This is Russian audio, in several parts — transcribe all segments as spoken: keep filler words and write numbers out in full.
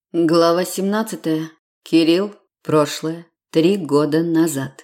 Глава семнадцатая. Кирилл. Прошлое. Три года назад.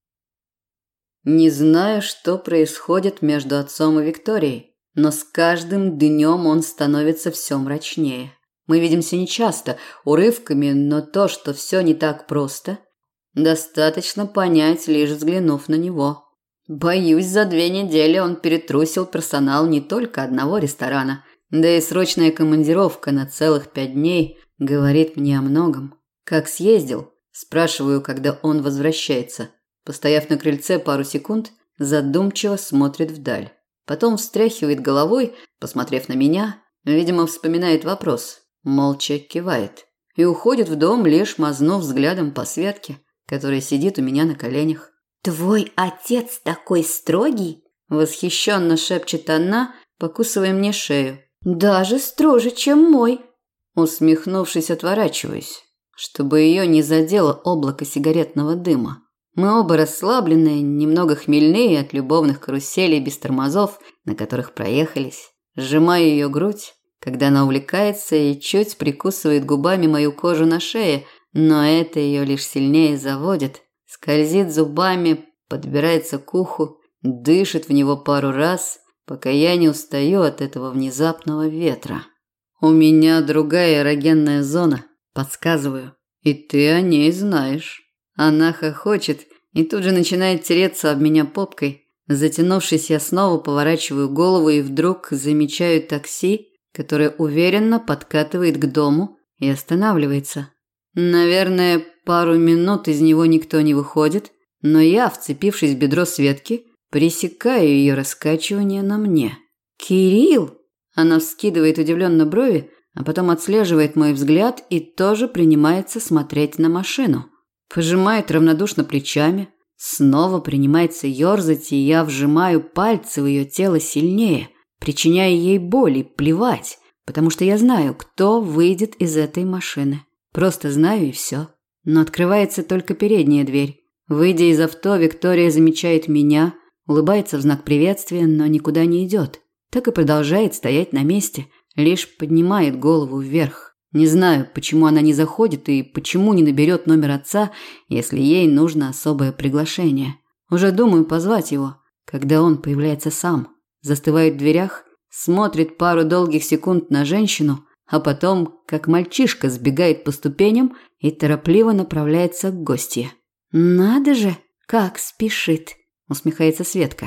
Не знаю, что происходит между отцом и Викторией, но с каждым днем он становится все мрачнее. Мы видимся нечасто, урывками, но то, что все не так просто, достаточно понять, лишь взглянув на него. Боюсь, за две недели он перетрусил персонал не только одного ресторана, да и срочная командировка на целых пять дней – говорит мне о многом. Как съездил? Спрашиваю, когда он возвращается. Постояв на крыльце пару секунд, задумчиво смотрит вдаль. Потом встряхивает головой, посмотрев на меня, видимо, вспоминает вопрос, молча кивает. И уходит в дом, лишь мазнув взглядом по Светке, которая сидит у меня на коленях. «Твой отец такой строгий?» Восхищенно шепчет она, покусывая мне шею. «Даже строже, чем мой». Усмехнувшись, отворачиваюсь, чтобы ее не задело облако сигаретного дыма. Мы оба расслабленные, немного хмельные от любовных каруселей без тормозов, на которых проехались. Сжимаю ее грудь, когда она увлекается и чуть прикусывает губами мою кожу на шее, но это ее лишь сильнее заводит. Скользит зубами, подбирается к уху, дышит в него пару раз, пока я не устаю от этого внезапного ветра. У меня другая эрогенная зона, подсказываю, и ты о ней знаешь. Она хохочет и тут же начинает тереться об меня попкой. Затянувшись, я снова поворачиваю голову и вдруг замечаю такси, которое уверенно подкатывает к дому и останавливается. Наверное, пару минут из него никто не выходит, но я, вцепившись в бедро Светки, пресекаю ее раскачивание на мне. «Кирилл!» Она вскидывает удивленно брови, а потом отслеживает мой взгляд и тоже принимается смотреть на машину. Пожимает равнодушно плечами, снова принимается ерзать, и я вжимаю пальцы в ее тело сильнее, причиняя ей боль и плевать, потому что я знаю, кто выйдет из этой машины. Просто знаю и все. Но открывается только передняя дверь. Выйдя из авто, Виктория замечает меня, улыбается в знак приветствия, но никуда не идет. Так и продолжает стоять на месте, лишь поднимает голову вверх. Не знаю, почему она не заходит и почему не наберет номер отца, если ей нужно особое приглашение. Уже думаю позвать его, когда он появляется сам. Застывает в дверях, смотрит пару долгих секунд на женщину, а потом, как мальчишка, сбегает по ступеням и торопливо направляется к гостье. «Надо же, как спешит!» – усмехается Светка.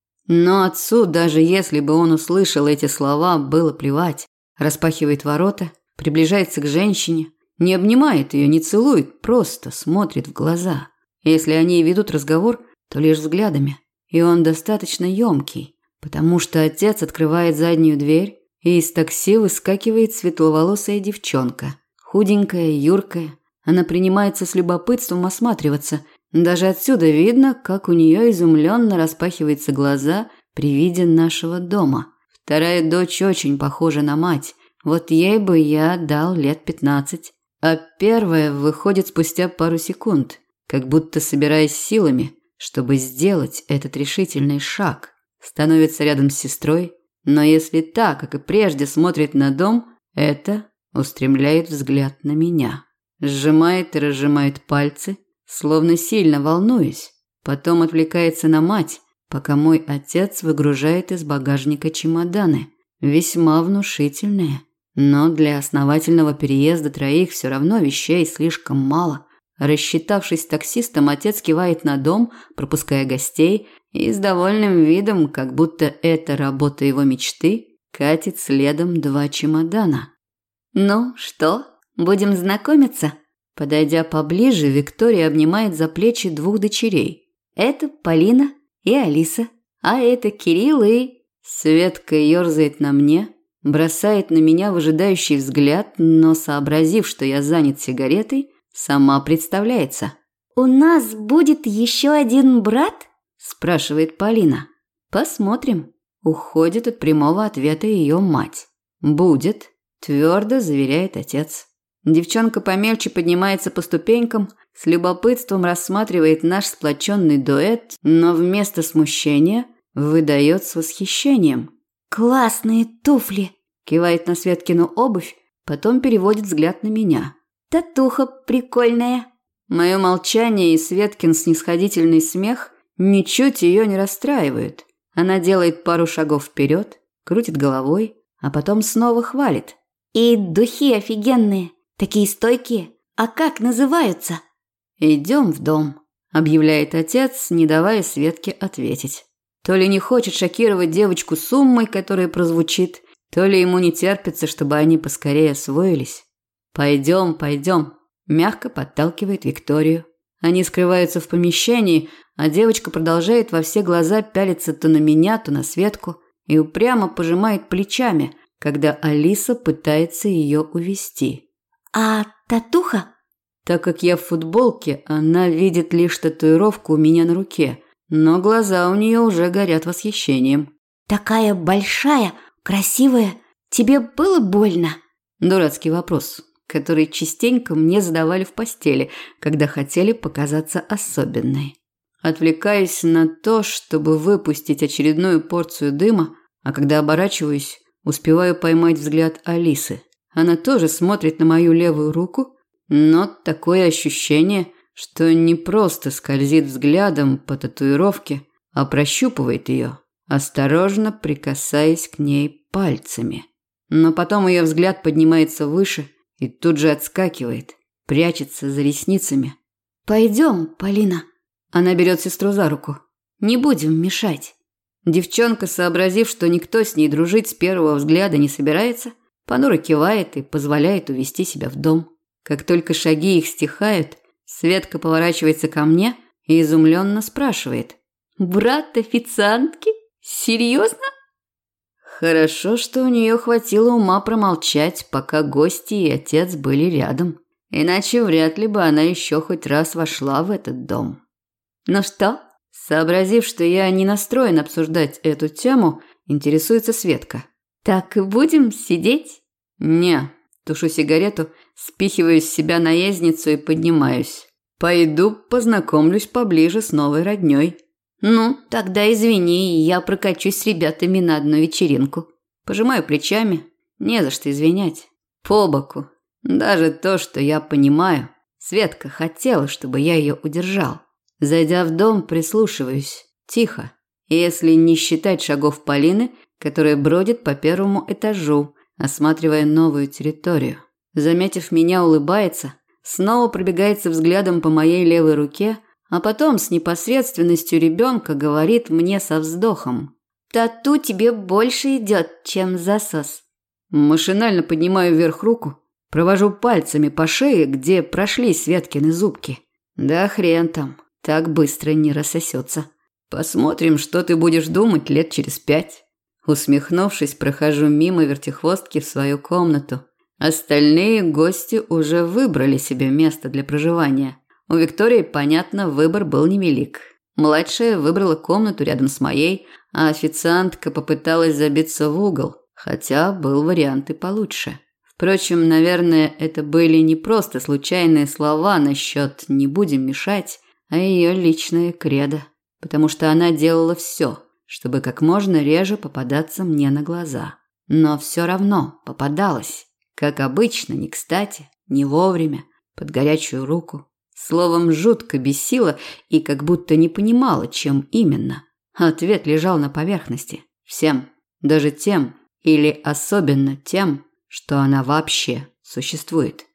Но отцу, даже если бы он услышал эти слова, было плевать. Распахивает ворота, приближается к женщине, не обнимает ее, не целует, просто смотрит в глаза. Если они ведут разговор, то лишь взглядами. И он достаточно емкий, потому что отец открывает заднюю дверь, и из такси выскакивает светловолосая девчонка. Худенькая, юркая. Она принимается с любопытством осматриваться. Даже отсюда видно, как у нее изумленно распахиваются глаза при виде нашего дома. Вторая дочь очень похожа на мать. Вот ей бы я дал лет пятнадцать. А первая выходит спустя пару секунд, как будто собираясь силами, чтобы сделать этот решительный шаг. Становится рядом с сестрой, но если та, как и прежде, смотрит на дом, это устремляет взгляд на меня. Сжимает и разжимает пальцы, словно сильно волнуюсь. Потом отвлекается на мать, пока мой отец выгружает из багажника чемоданы. Весьма внушительные. Но для основательного переезда троих все равно вещей слишком мало. Рассчитавшись с таксистом, отец кивает на дом, пропуская гостей, и с довольным видом, как будто это работа его мечты, катит следом два чемодана. «Ну что, будем знакомиться?» Подойдя поближе, Виктория обнимает за плечи двух дочерей. «Это Полина и Алиса, а это Кирилл и...» Светка ерзает на мне, бросает на меня выжидающий взгляд, но, сообразив, что я занят сигаретой, сама представляется. «У нас будет еще один брат?» – спрашивает Полина. «Посмотрим». Уходит от прямого ответа ее мать. «Будет», – твердо заверяет отец. Девчонка помельче поднимается по ступенькам, с любопытством рассматривает наш сплоченный дуэт, но вместо смущения выдает с восхищением. «Классные туфли!» Кивает на Светкину обувь, потом переводит взгляд на меня. «Татуха прикольная». Мое молчание и Светкин снисходительный смех ничуть ее не расстраивают. Она делает пару шагов вперед, крутит головой, а потом снова хвалит. «И духи офигенные, такие стойкие. А как называются?» «Идем в дом», – объявляет отец, не давая Светке ответить. То ли не хочет шокировать девочку суммой, которая прозвучит, то ли ему не терпится, чтобы они поскорее освоились. «Пойдем, пойдем», – мягко подталкивает Викторию. Они скрываются в помещении, а девочка продолжает во все глаза пялиться то на меня, то на Светку и упрямо пожимает плечами, когда Алиса пытается ее увести. «А татуха?» Так как я в футболке, она видит лишь татуировку у меня на руке, но глаза у нее уже горят восхищением. «Такая большая, красивая. Тебе было больно?» Дурацкий вопрос, который частенько мне задавали в постели, когда хотели показаться особенной. Отвлекаюсь на то, чтобы выпустить очередную порцию дыма, а когда оборачиваюсь, успеваю поймать взгляд Алисы. Она тоже смотрит на мою левую руку, но такое ощущение, что не просто скользит взглядом по татуировке, а прощупывает ее, осторожно прикасаясь к ней пальцами. Но потом ее взгляд поднимается выше и тут же отскакивает, прячется за ресницами. «Пойдем, Полина». Она берет сестру за руку. «Не будем мешать». Девчонка, сообразив, что никто с ней дружить с первого взгляда не собирается, понуро кивает и позволяет увести себя в дом. Как только шаги их стихают, Светка поворачивается ко мне и изумленно спрашивает. «Брат официантки? Серьезно?» Хорошо, что у нее хватило ума промолчать, пока гости и отец были рядом. Иначе вряд ли бы она еще хоть раз вошла в этот дом. «Ну что?» Сообразив, что я не настроен обсуждать эту тему, интересуется Светка. «Так и будем сидеть?» «Не». Тушу сигарету, спихиваю с себя наездницу и поднимаюсь. Пойду познакомлюсь поближе с новой роднёй. «Ну, тогда извини, я прокачусь с ребятами на одну вечеринку». Пожимаю плечами. Не за что извинять. По боку. Даже то, что я понимаю. Светка хотела, чтобы я ее удержал. Зайдя в дом, прислушиваюсь. Тихо. Если не считать шагов Полины, которая бродит по первому этажу, осматривая новую территорию. Заметив меня, улыбается, снова пробегается взглядом по моей левой руке, а потом с непосредственностью ребенка говорит мне со вздохом. «Тату тебе больше идет, чем засос». Машинально поднимаю вверх руку, провожу пальцами по шее, где прошли Светкины зубки. Да хрен там, так быстро не рассосется. Посмотрим, что ты будешь думать лет через пять. Усмехнувшись, прохожу мимо вертихвостки в свою комнату. Остальные гости уже выбрали себе место для проживания. У Виктории, понятно, выбор был невелик. Младшая выбрала комнату рядом с моей, а официантка попыталась забиться в угол, хотя был вариант и получше. Впрочем, наверное, это были не просто случайные слова насчет «не будем мешать», а ее личное кредо, потому что она делала все, чтобы как можно реже попадаться мне на глаза. Но все равно попадалась. Как обычно, не кстати, не вовремя, под горячую руку. Словом, жутко бесила и как будто не понимала, чем именно. Ответ лежал на поверхности. Всем, даже тем, или особенно тем, что она вообще существует.